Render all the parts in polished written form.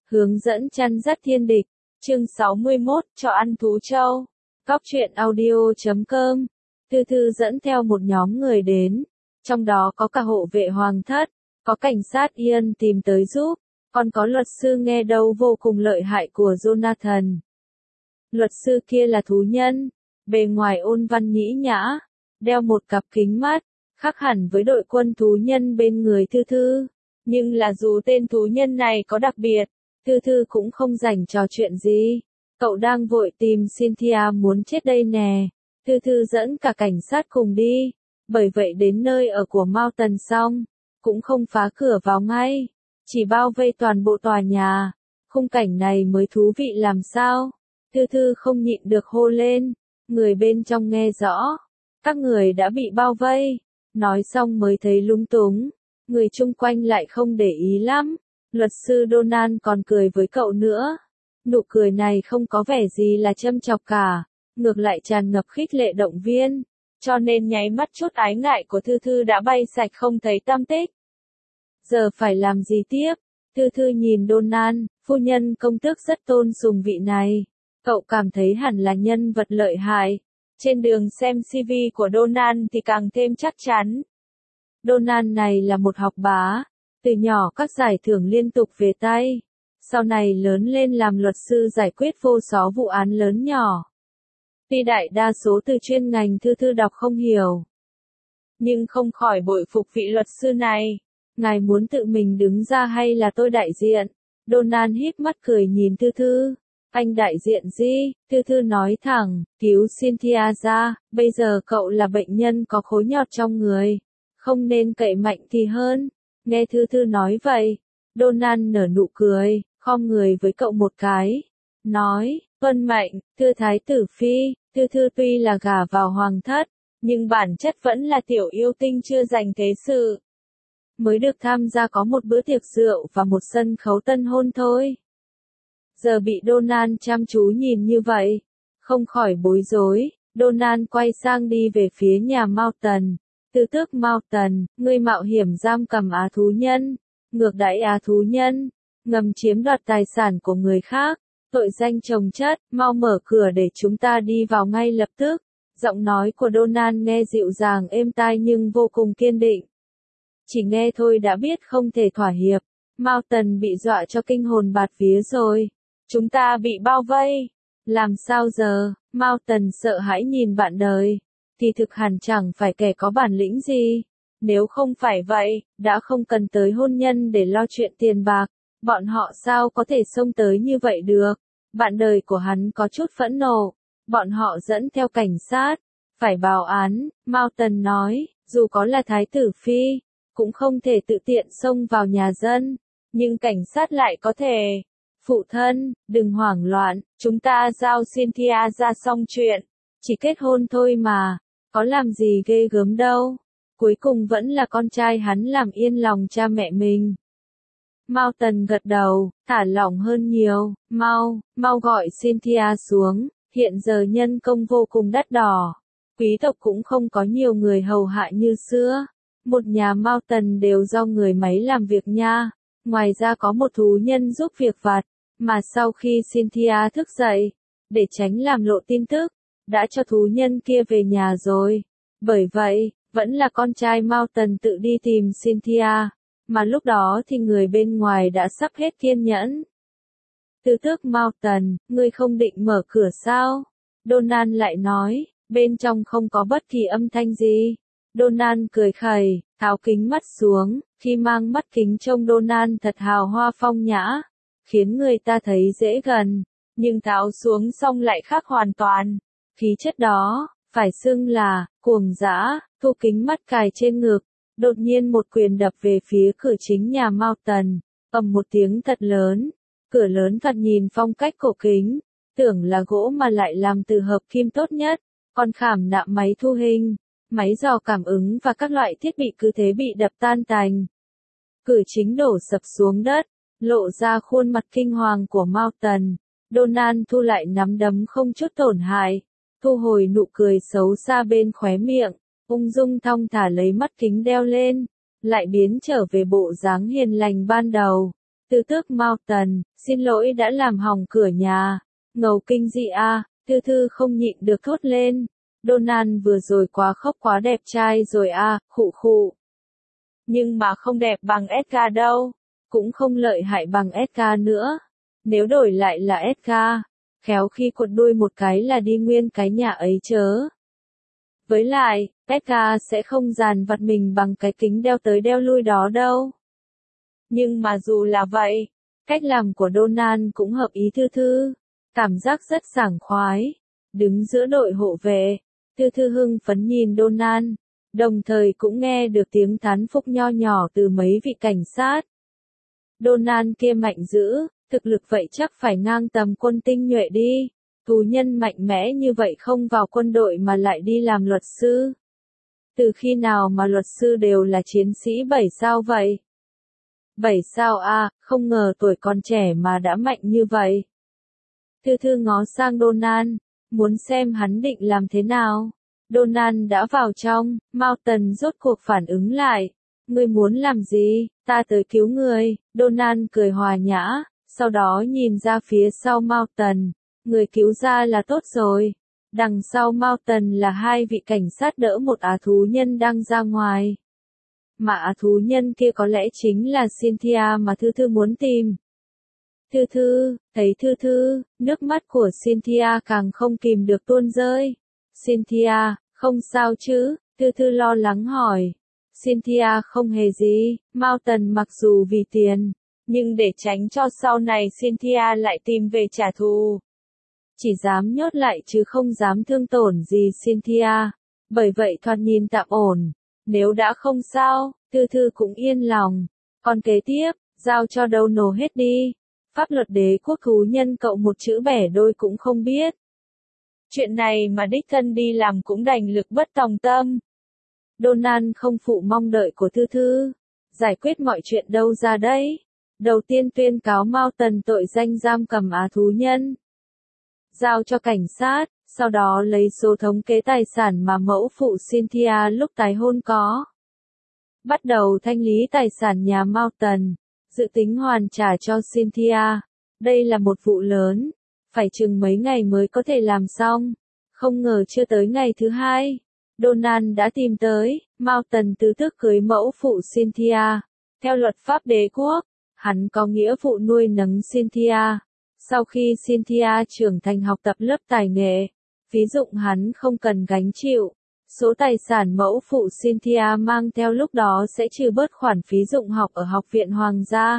Hướng dẫn chăn dắt thiên địch. Chương 61, cho ăn thú trâu. Cóc truyện audio.com. Thư Thư dẫn theo một nhóm người đến, trong đó có cả hộ vệ hoàng thất, có cảnh sát Ian tìm tới giúp, còn có luật sư nghe đâu vô cùng lợi hại của Jonathan. Luật sư kia là thú nhân, bề ngoài ôn văn nhĩ nhã, đeo một cặp kính mắt, khác hẳn với đội quân thú nhân bên người Thư Thư. Nhưng là dù tên thú nhân này có đặc biệt, Thư Thư cũng không rảnh trò chuyện gì. Cậu đang vội tìm Cynthia muốn chết đây nè. Thư Thư dẫn cả cảnh sát cùng đi. Bởi vậy đến nơi ở của Mao Tần xong, cũng không phá cửa vào ngay, chỉ bao vây toàn bộ tòa nhà. Khung cảnh này mới thú vị làm sao. Thư Thư không nhịn được hô lên. Người bên trong nghe rõ. Các người đã bị bao vây. Nói xong mới thấy lung túng. Người chung quanh lại không để ý lắm. Luật sư Donald còn cười với cậu nữa. Nụ cười này không có vẻ gì là châm chọc cả, ngược lại tràn ngập khích lệ động viên, cho nên nháy mắt chút ái ngại của Thư Thư đã bay sạch không thấy tăm tích. Giờ phải làm gì tiếp? Thư Thư nhìn Donald, phu nhân công tước rất tôn sùng vị này. Cậu cảm thấy hẳn là nhân vật lợi hại. Trên đường xem CV của Donald thì càng thêm chắc chắn. Donald này là một học bá, từ nhỏ các giải thưởng liên tục về tay. Sau này lớn lên làm luật sư giải quyết vô số vụ án lớn nhỏ. Tuy đại đa số từ chuyên ngành Thư Thư đọc không hiểu, nhưng không khỏi bội phục vị luật sư này. Ngài muốn tự mình đứng ra hay là tôi đại diện? Donald híp mắt cười nhìn Thư Thư. Anh đại diện gì? Thư Thư nói thẳng, cứu Cynthia ra, bây giờ cậu là bệnh nhân có khối nhọt trong người. Không nên cậy mạnh thì hơn. Nghe Thư Thư nói vậy, Donald nở nụ cười, khom người với cậu một cái. Nói, tuân mệnh, thưa thái tử phi. Thư Thư tuy là gả vào hoàng thất, nhưng bản chất vẫn là tiểu yêu tinh chưa giành thế sự. Mới được tham gia có một bữa tiệc rượu và một sân khấu tân hôn thôi. Giờ bị Donald chăm chú nhìn như vậy, không khỏi bối rối. Donald quay sang đi về phía nhà Mao Tần. Tư tước Mao Tần, ngươi mạo hiểm giam cầm á thú nhân, ngược đãi á thú nhân, ngầm chiếm đoạt tài sản của người khác, tội danh chồng chất, mau mở cửa để chúng ta đi vào ngay lập tức. Giọng nói của Donald nghe dịu dàng êm tai nhưng vô cùng kiên định. Chỉ nghe thôi đã biết không thể thỏa hiệp. Mao Tần bị dọa cho kinh hồn bạt vía rồi. Chúng ta bị bao vây. Làm sao giờ? Mao Tần sợ hãi nhìn bạn đời. Thì thực hẳn chẳng phải kẻ có bản lĩnh gì. Nếu không phải vậy, đã không cần tới hôn nhân để lo chuyện tiền bạc. Bọn họ sao có thể xông tới như vậy được? Bạn đời của hắn có chút phẫn nộ. Bọn họ dẫn theo cảnh sát. Phải báo án, Mao Tần nói, dù có là thái tử phi, cũng không thể tự tiện xông vào nhà dân. Nhưng cảnh sát lại có thể. Phụ thân, đừng hoảng loạn, chúng ta giao Cynthia ra xong chuyện. Chỉ kết hôn thôi mà, có làm gì ghê gớm đâu. Cuối cùng vẫn là con trai hắn làm yên lòng cha mẹ mình. Mao Tần gật đầu, thả lỏng hơn nhiều. Mau gọi Cynthia xuống. Hiện giờ nhân công vô cùng đắt đỏ. Quý tộc cũng không có nhiều người hầu hạ như xưa. Một nhà Mao Tần đều do người máy làm việc nha. Ngoài ra có một thú nhân giúp việc vặt. Mà sau khi Cynthia thức dậy, để tránh làm lộ tin tức, đã cho thú nhân kia về nhà rồi. Bởi vậy, vẫn là con trai Mao Tần tự đi tìm Cynthia. Mà lúc đó thì người bên ngoài đã sắp hết kiên nhẫn. Tư tước Mao Tần, ngươi không định mở cửa sao? Donald lại nói, bên trong không có bất kỳ âm thanh gì. Donald cười khẩy, tháo kính mắt xuống, khi mang mắt kính trông Donald thật hào hoa phong nhã, khiến người ta thấy dễ gần, nhưng tháo xuống xong lại khác hoàn toàn. Khí chất đó, phải xưng là, cuồng dã. Thu kính mắt cài trên ngực, đột nhiên một quyền đập về phía cửa chính nhà Mao Tần, ầm một tiếng thật lớn, cửa lớn thoạt nhìn phong cách cổ kính, tưởng là gỗ mà lại làm từ hợp kim tốt nhất, còn khảm nạm máy thu hình, máy dò cảm ứng và các loại thiết bị cứ thế bị đập tan tành. Cửa chính đổ sập xuống đất, lộ ra khuôn mặt kinh hoàng của Mao Tần. Donald thu lại nắm đấm không chút tổn hại, thu hồi nụ cười xấu xa bên khóe miệng, ung dung thong thả lấy mắt kính đeo lên, lại biến trở về bộ dáng hiền lành ban đầu. Tư tước Mountain, xin lỗi đã làm hỏng cửa nhà. Ngầu kinh dị a, Thư Thư không nhịn được thốt lên. Donald vừa rồi quá khóc quá đẹp trai rồi a, khụ khụ. Nhưng mà không đẹp bằng Edgar đâu, cũng không lợi hại bằng Edgar nữa. Nếu đổi lại là Edgar, khéo khi quật đuôi một cái là đi nguyên cái nhà ấy chớ. Với lại, Edgar sẽ không dàn vặt mình bằng cái kính đeo tới đeo lui đó đâu. Nhưng mà dù là vậy, cách làm của Donald cũng hợp ý Thư Thư. Cảm giác rất sảng khoái. Đứng giữa đội hộ vệ, Thư Thư hưng phấn nhìn Donald, đồng thời cũng nghe được tiếng thán phục nho nhỏ từ mấy vị cảnh sát. Donald kia mạnh dữ, thực lực vậy chắc phải ngang tầm quân tinh nhuệ đi. Tù nhân mạnh mẽ như vậy không vào quân đội mà lại đi làm luật sư. Từ khi nào mà luật sư đều là chiến sĩ 7 sao vậy? 7 sao a, không ngờ tuổi còn trẻ mà đã mạnh như vậy. Thư Thư ngó sang Donald, muốn xem hắn định làm thế nào. Donald đã vào trong, Mountain rốt cuộc phản ứng lại. Ngươi muốn làm gì? Ta tới cứu người. Donald cười hòa nhã, sau đó nhìn ra phía sau Mountain. Người cứu ra là tốt rồi. Đằng sau Mountain là hai vị cảnh sát đỡ một ả thú nhân đang ra ngoài. Mà ả thú nhân kia có lẽ chính là Cynthia mà Thư Thư muốn tìm. Thư Thư, thấy Thư Thư, nước mắt của Cynthia càng không kìm được tuôn rơi. Cynthia, không sao chứ? Thư Thư lo lắng hỏi. Cynthia không hề gì, Mountain mặc dù vì tiền, nhưng để tránh cho sau này Cynthia lại tìm về trả thù. Chỉ dám nhốt lại chứ không dám thương tổn gì Cynthia. Bởi vậy thoạt nhìn tạm ổn. Nếu đã không sao, Thư Thư cũng yên lòng. Còn kế tiếp, giao cho đâu nổ hết đi. Pháp luật đế quốc thú nhân cậu một chữ bẻ đôi cũng không biết. Chuyện này mà đích thân đi làm cũng đành lực bất tòng tâm. Donald không phụ mong đợi của Thư Thư. Giải quyết mọi chuyện đâu ra đấy. Đầu tiên tuyên cáo Mountain tội danh giam cầm á thú nhân. Giao cho cảnh sát, sau đó lấy số thống kê tài sản mà mẫu phụ Cynthia lúc tái hôn có. Bắt đầu thanh lý tài sản nhà Mountain, dự tính hoàn trả cho Cynthia. Đây là một vụ lớn, phải chừng mấy ngày mới có thể làm xong. Không ngờ chưa tới ngày thứ hai, Donald đã tìm tới, Mountain tứ thức cưới mẫu phụ Cynthia. Theo luật pháp đế quốc, hắn có nghĩa vụ nuôi nấng Cynthia. Sau khi Cynthia trưởng thành học tập lớp tài nghệ, phí dụng hắn không cần gánh chịu. Số tài sản mẫu phụ Cynthia mang theo lúc đó sẽ trừ bớt khoản phí dụng học ở học viện hoàng gia.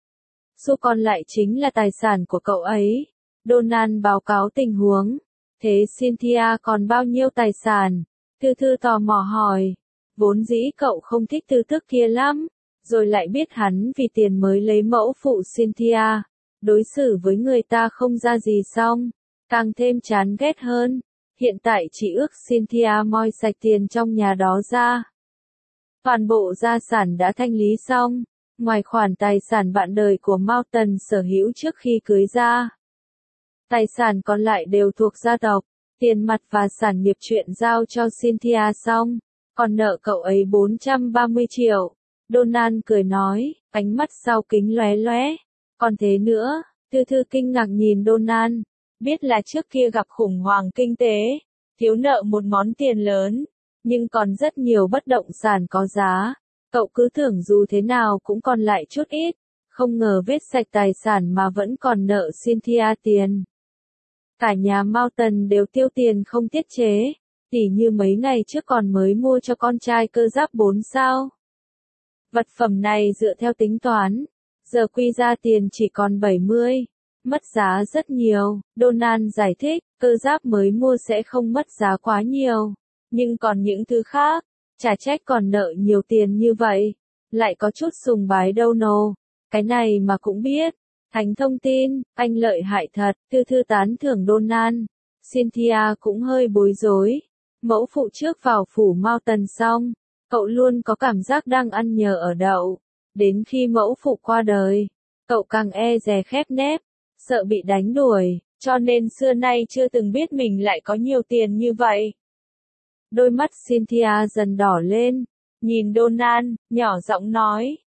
Số còn lại chính là tài sản của cậu ấy. Donald báo cáo tình huống. Thế Cynthia còn bao nhiêu tài sản? Thư Thư tò mò hỏi. Vốn dĩ cậu không thích tư thức kia lắm, rồi lại biết hắn vì tiền mới lấy mẫu phụ Cynthia. Đối xử với người ta không ra gì xong, càng thêm chán ghét hơn. Hiện tại chỉ ước Cynthia moi sạch tiền trong nhà đó ra. Toàn bộ gia sản đã thanh lý xong, ngoài khoản tài sản bạn đời của Mountain sở hữu trước khi cưới ra. Tài sản còn lại đều thuộc gia tộc, tiền mặt và sản nghiệp chuyện giao cho Cynthia xong, còn nợ cậu ấy 430 triệu. Donald cười nói, ánh mắt sau kính lóe lóe. Còn thế nữa, Thư Thư kinh ngạc nhìn Donald, biết là trước kia gặp khủng hoảng kinh tế, thiếu nợ một món tiền lớn, nhưng còn rất nhiều bất động sản có giá. Cậu cứ tưởng dù thế nào cũng còn lại chút ít, không ngờ vết sạch tài sản mà vẫn còn nợ Cynthia tiền. Cả nhà Mountain đều tiêu tiền không tiết chế, tỉ như mấy ngày trước còn mới mua cho con trai cơ giáp 4 sao. Vật phẩm này dựa theo tính toán, giờ quy ra tiền chỉ còn 70, mất giá rất nhiều. Donald giải thích, cơ giáp mới mua sẽ không mất giá quá nhiều, nhưng còn những thứ khác, chả trách còn nợ nhiều tiền như vậy, lại có chút sùng bái đâu nô. Cái này mà cũng biết. Thánh thông tin, anh lợi hại thật. Thư Thư tán thưởng Donald. Cynthia cũng hơi bối rối. Mẫu phụ trước vào phủ Mountain xong, cậu luôn có cảm giác đang ăn nhờ ở đậu. Đến khi mẫu phụ qua đời, cậu càng e dè khép nép, sợ bị đánh đuổi, cho nên xưa nay chưa từng biết mình lại có nhiều tiền như vậy. Đôi mắt Cynthia dần đỏ lên, nhìn Donald, nhỏ giọng nói,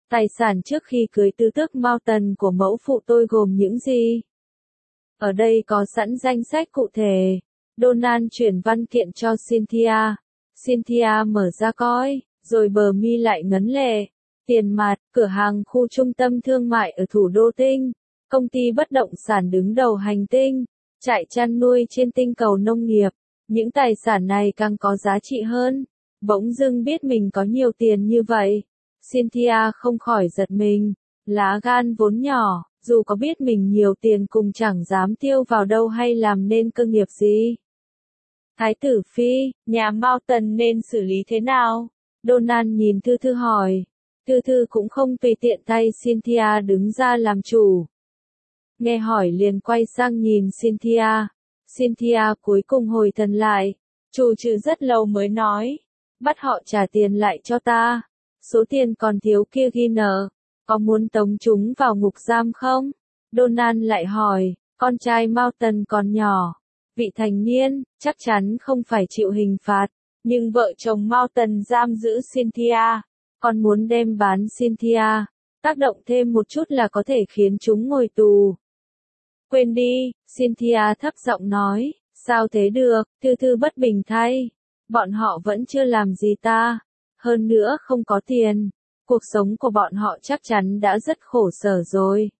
Tài sản trước khi cưới tứ tước Mao Tần của mẫu phụ tôi gồm những gì? Ở đây có sẵn danh sách cụ thể. Donald chuyển văn kiện cho Cynthia. Cynthia mở ra coi, rồi bờ mi lại ngấn lệ. Tiền mặt, cửa hàng khu trung tâm thương mại ở thủ đô Tinh, công ty bất động sản đứng đầu hành tinh, trại chăn nuôi trên tinh cầu nông nghiệp. Những tài sản này càng có giá trị hơn. Bỗng dưng biết mình có nhiều tiền như vậy. Cynthia không khỏi giật mình. Lá gan vốn nhỏ, dù có biết mình nhiều tiền cũng chẳng dám tiêu vào đâu hay làm nên cơ nghiệp gì. Thái tử phi, nhà Mao Tần nên xử lý thế nào? Donald nhìn Thư Thư hỏi. Thư Thư cũng không tùy tiện tay Cynthia đứng ra làm chủ. Nghe hỏi liền quay sang nhìn Cynthia. Cynthia cuối cùng hồi thần lại. Chủ trừ rất lâu mới nói. Bắt họ trả tiền lại cho ta. Số tiền còn thiếu kia ghi nợ. Có muốn tống chúng vào ngục giam không? Donald lại hỏi. Con trai Mao Tần còn nhỏ. Vị thành niên, chắc chắn không phải chịu hình phạt. Nhưng vợ chồng Mao Tần giam giữ Cynthia. Còn muốn đem bán Cynthia. Tác động thêm một chút là có thể khiến chúng ngồi tù. Quên đi, Cynthia thấp giọng nói. Sao thế được, Thư Thư bất bình thay. Bọn họ vẫn chưa làm gì ta. Hơn nữa không có tiền. Cuộc sống của bọn họ chắc chắn đã rất khổ sở rồi.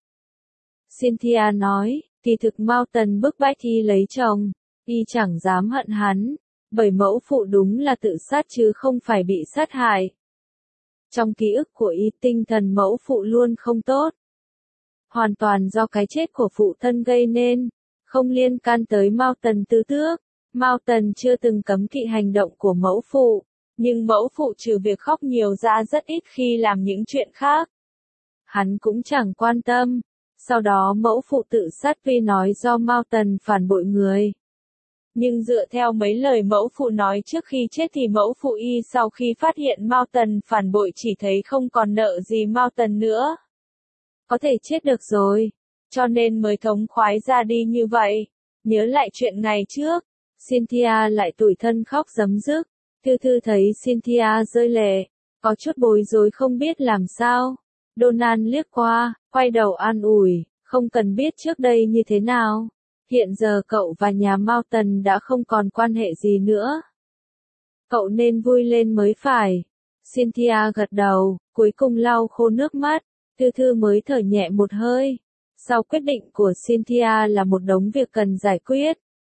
Cynthia nói, kỳ thực Mao Tần bức bách y lấy chồng. Y chẳng dám hận hắn. Bởi mẫu phụ đúng là tự sát chứ không phải bị sát hại. Trong ký ức của y tinh thần mẫu phụ luôn không tốt. Hoàn toàn do cái chết của phụ thân gây nên. Không liên can tới Mao Tần tứ tước. Mao Tần chưa từng cấm kỵ hành động của mẫu phụ. Nhưng mẫu phụ trừ việc khóc nhiều ra rất ít khi làm những chuyện khác. Hắn cũng chẳng quan tâm. Sau đó mẫu phụ tự sát vì nói do Mao Tần phản bội người. Nhưng dựa theo mấy lời mẫu phụ nói trước khi chết thì mẫu phụ y sau khi phát hiện Mao Tần phản bội chỉ thấy không còn nợ gì Mao Tần nữa. Có thể chết được rồi. Cho nên mới thống khoái ra đi như vậy. Nhớ lại chuyện ngày trước. Cynthia lại tủi thân khóc rấm rức. Thư Thư thấy Cynthia rơi lệ. Có chút bối rối không biết làm sao. Donald liếc qua, quay đầu an ủi. Không cần biết trước đây như thế nào. Hiện giờ cậu và nhà Mao Tần đã không còn quan hệ gì nữa. Cậu nên vui lên mới phải. Cynthia gật đầu, cuối cùng lau khô nước mắt. Thư Thư mới thở nhẹ một hơi. Sau quyết định của Cynthia là một đống việc cần giải quyết.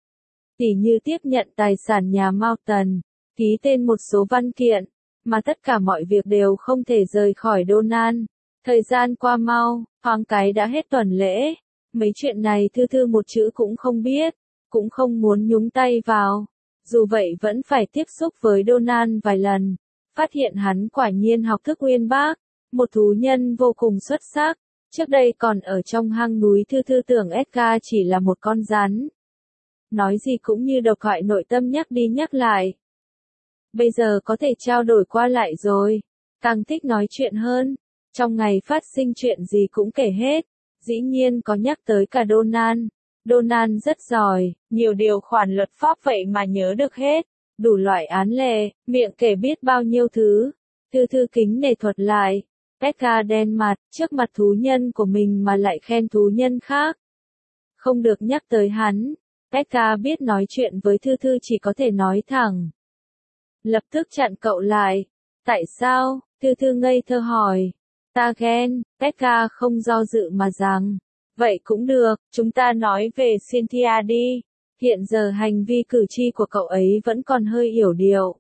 Tỉ như tiếp nhận tài sản nhà Mao Tần, ký tên một số văn kiện, mà tất cả mọi việc đều không thể rời khỏi Donald. Thời gian qua mau, thoáng cái đã hết tuần lễ. Mấy chuyện này Thư Thư một chữ cũng không biết, cũng không muốn nhúng tay vào. Dù vậy vẫn phải tiếp xúc với Donald vài lần. Phát hiện hắn quả nhiên học thức uyên bác, một thú nhân vô cùng xuất sắc. Trước đây còn ở trong hang núi Thư Thư tưởng Edgar chỉ là một con rắn. Nói gì cũng như độc hại nội tâm nhắc đi nhắc lại. Bây giờ có thể trao đổi qua lại rồi. Càng thích nói chuyện hơn. Trong ngày phát sinh chuyện gì cũng kể hết. Dĩ nhiên có nhắc tới cả Donald. Donald rất giỏi, nhiều điều khoản luật pháp vậy mà nhớ được hết. Đủ loại án lệ, miệng kể biết bao nhiêu thứ. Thư Thư kính nể thuật lại. Edgar đen mặt, trước mặt thú nhân của mình mà lại khen thú nhân khác. Không được nhắc tới hắn. Edgar biết nói chuyện với Thư Thư chỉ có thể nói thẳng. Lập tức chặn cậu lại. Tại sao? Thư Thư ngây thơ hỏi. Ta ghen. Edgar không do dự mà rằng. Vậy cũng được, chúng ta nói về Cynthia đi. Hiện giờ hành vi cử chỉ của cậu ấy vẫn còn hơi yểu điệu.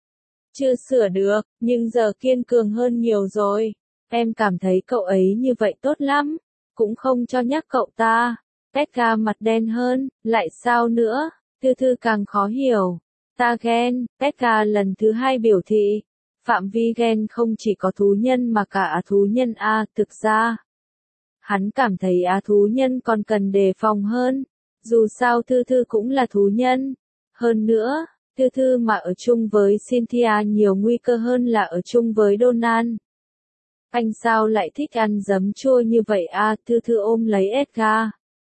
Chưa sửa được, nhưng giờ kiên cường hơn nhiều rồi. Em cảm thấy cậu ấy như vậy tốt lắm. Cũng không cho nhắc cậu ta. Edgar mặt đen hơn, lại sao nữa? Thư Thư càng khó hiểu. Ta ghen. Edgar lần thứ hai biểu thị. Phạm vi ghen không chỉ có thú nhân mà cả thú nhân A. Thực ra, hắn cảm thấy thú nhân còn cần đề phòng hơn. Dù sao Thư Thư cũng là thú nhân. Hơn nữa, Thư Thư mà ở chung với Cynthia nhiều nguy cơ hơn là ở chung với Donald. Anh sao lại thích ăn giấm chua như vậy Thư Thư ôm lấy Edgar.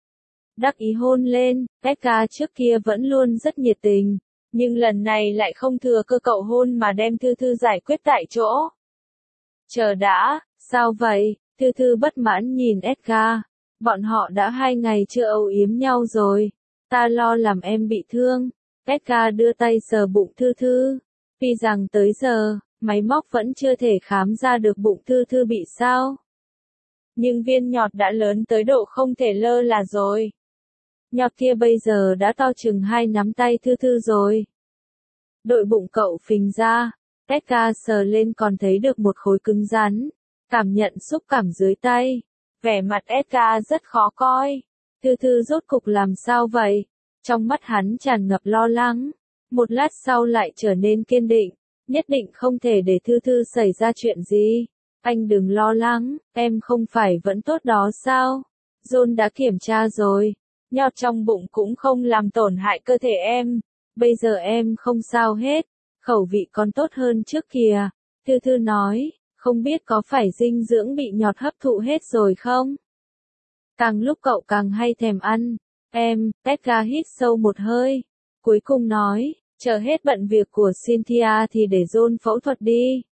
Đắc ý hôn lên. Edgar trước kia vẫn luôn rất nhiệt tình. Nhưng lần này lại không thừa cơ cậu hôn mà đem Thư Thư giải quyết tại chỗ. Chờ đã, Sao vậy? Thư Thư bất mãn nhìn Edgar. Bọn họ đã 2 ngày chưa âu yếm nhau rồi. Ta lo làm em bị thương. Edgar đưa tay sờ bụng Thư Thư. Vì rằng tới giờ, máy móc vẫn chưa thể khám ra được bụng Thư Thư bị sao. Nhưng viên nhọt đã lớn tới độ không thể lơ là rồi. Nhọt kia bây giờ đã to chừng 2 nắm tay Thư Thư rồi. Đội bụng cậu phình ra, Edgar sờ lên còn thấy được một khối cứng rắn, cảm nhận xúc cảm dưới tay. Vẻ mặt Edgar rất khó coi. Thư Thư rốt cục làm sao vậy? Trong mắt hắn tràn ngập lo lắng. Một lát sau lại trở nên kiên định, nhất định không thể để Thư Thư xảy ra chuyện gì. Anh đừng lo lắng, em không phải vẫn tốt đó sao? John đã kiểm tra rồi, nhọt trong bụng cũng không làm tổn hại cơ thể em. Bây giờ em không sao hết, khẩu vị còn tốt hơn trước kìa. Thư Thư nói, không biết có phải dinh dưỡng bị nhọt hấp thụ hết rồi không? Càng lúc cậu càng hay thèm ăn. Edgar hít sâu một hơi. Cuối cùng nói, chờ hết bận việc của Cynthia thì để John phẫu thuật đi.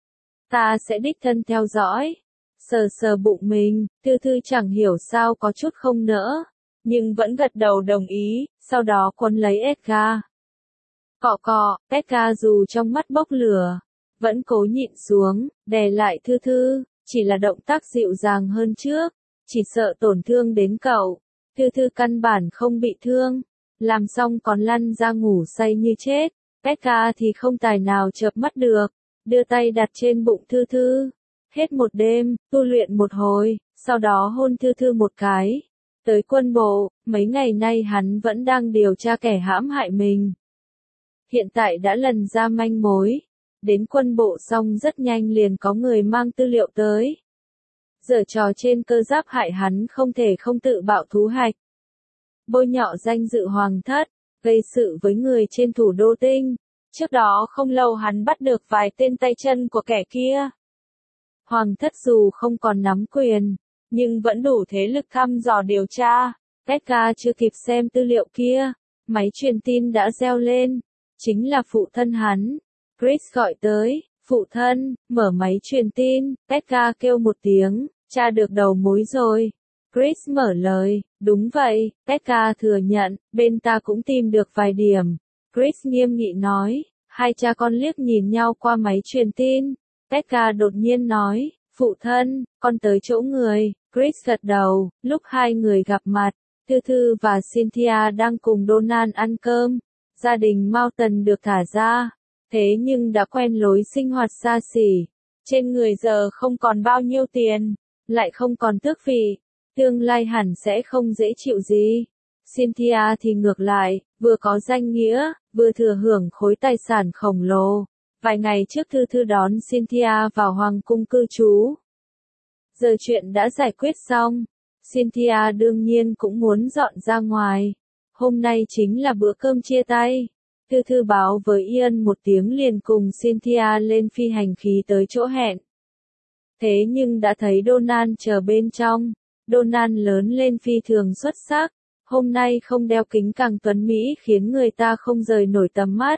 Ta sẽ đích thân theo dõi. Sờ sờ bụng mình, Thư Thư chẳng hiểu sao có chút không nỡ, nhưng vẫn gật đầu đồng ý, sau đó quấn lấy Edgar. Cọ cọ, Edgar dù trong mắt bốc lửa, vẫn cố nhịn xuống, đè lại Thư Thư, chỉ là động tác dịu dàng hơn trước, chỉ sợ tổn thương đến cậu. Thư Thư căn bản không bị thương, làm xong còn lăn ra ngủ say như chết. Edgar thì không tài nào chợp mắt được, đưa tay đặt trên bụng Thư Thư. Hết một đêm, tu luyện một hồi, sau đó hôn Thư Thư một cái. Tới quân bộ, mấy ngày nay hắn vẫn đang điều tra kẻ hãm hại mình. Hiện tại đã lần ra manh mối. Đến quân bộ xong rất nhanh liền có người mang tư liệu tới. Giở trò trên cơ giáp hại hắn không thể không tự bạo thú hạch. Bôi nhọ danh dự hoàng thất, gây sự với người trên thủ đô Tinh. Trước đó không lâu hắn bắt được vài tên tay chân của kẻ kia. Hoàng thất dù không còn nắm quyền, nhưng vẫn đủ thế lực thăm dò điều tra. Edgar chưa kịp xem tư liệu kia, máy truyền tin đã reo lên. Chính là phụ thân hắn. Chris gọi tới, phụ thân, mở máy truyền tin. Edgar kêu một tiếng, tra được đầu mối rồi. Chris mở lời, đúng vậy, Edgar thừa nhận, bên ta cũng tìm được vài điểm. Chris nghiêm nghị nói, hai cha con liếc nhìn nhau qua máy truyền tin. Edgar đột nhiên nói, phụ thân, con tới chỗ người. Chris gật đầu, lúc hai người gặp mặt, Thư Thư và Cynthia đang cùng Donald ăn cơm. Gia đình Mountain được thả ra, thế nhưng đã quen lối sinh hoạt xa xỉ. Trên người giờ không còn bao nhiêu tiền, lại không còn tước vị, tương lai hẳn sẽ không dễ chịu gì. Cynthia thì ngược lại, vừa có danh nghĩa, vừa thừa hưởng khối tài sản khổng lồ. Vài ngày trước Thư Thư đón Cynthia vào hoàng cung cư trú. Giờ chuyện đã giải quyết xong, Cynthia đương nhiên cũng muốn dọn ra ngoài. Hôm nay chính là bữa cơm chia tay. Thư Thư báo với Ian một tiếng liền cùng Cynthia lên phi hành khí tới chỗ hẹn. Thế nhưng đã thấy Donald chờ bên trong. Donald lớn lên phi thường xuất sắc. Hôm nay không đeo kính càng tuấn mỹ khiến người ta không rời nổi tầm mắt.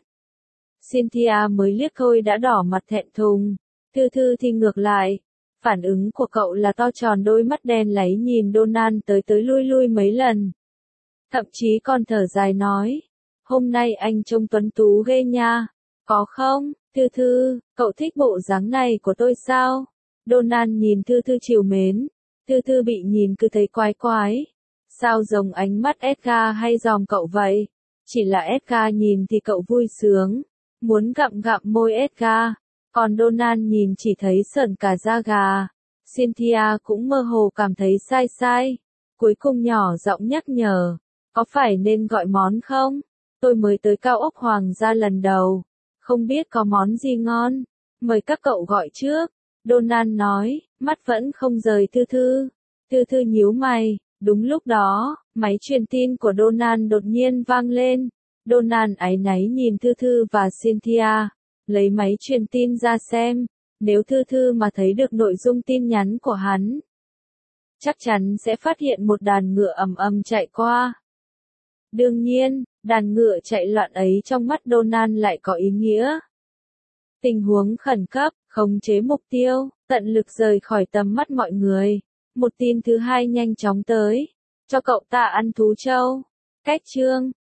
Cynthia mới liếc thôi đã đỏ mặt thẹn thùng. Thư Thư thì ngược lại. Phản ứng của cậu là to tròn đôi mắt đen láy nhìn Donald tới lui lui mấy lần. Thậm chí còn thở dài nói, hôm nay anh trông tuấn tú ghê nha, có không, Thư Thư, cậu thích bộ dáng này của tôi sao? Donald nhìn Thư Thư trìu mến, Thư Thư bị nhìn cứ thấy quái quái, sao giống ánh mắt Edgar hay dòm cậu vậy? Chỉ là Edgar nhìn thì cậu vui sướng, muốn gặm gặm môi Edgar, còn Donald nhìn chỉ thấy sởn cả da gà. Cynthia cũng mơ hồ cảm thấy sai sai, cuối cùng nhỏ giọng nhắc nhở. Có phải nên gọi món không? Tôi mới tới cao ốc hoàng gia lần đầu. Không biết có món gì ngon. Mời các cậu gọi trước. Donald nói, mắt vẫn không rời Thư Thư. Thư Thư nhíu mày. Đúng lúc đó, máy truyền tin của Donald đột nhiên vang lên. Donald áy náy nhìn Thư Thư và Cynthia. Lấy máy truyền tin ra xem. Nếu Thư Thư mà thấy được nội dung tin nhắn của hắn, chắc chắn sẽ phát hiện một đàn ngựa ầm ầm chạy qua. Đương nhiên, đàn ngựa chạy loạn ấy trong mắt Donald lại có ý nghĩa. Tình huống khẩn cấp, khống chế mục tiêu, tận lực rời khỏi tầm mắt mọi người. Một tin thứ hai nhanh chóng tới. Cho cậu ta ăn thú trâu. Cách chương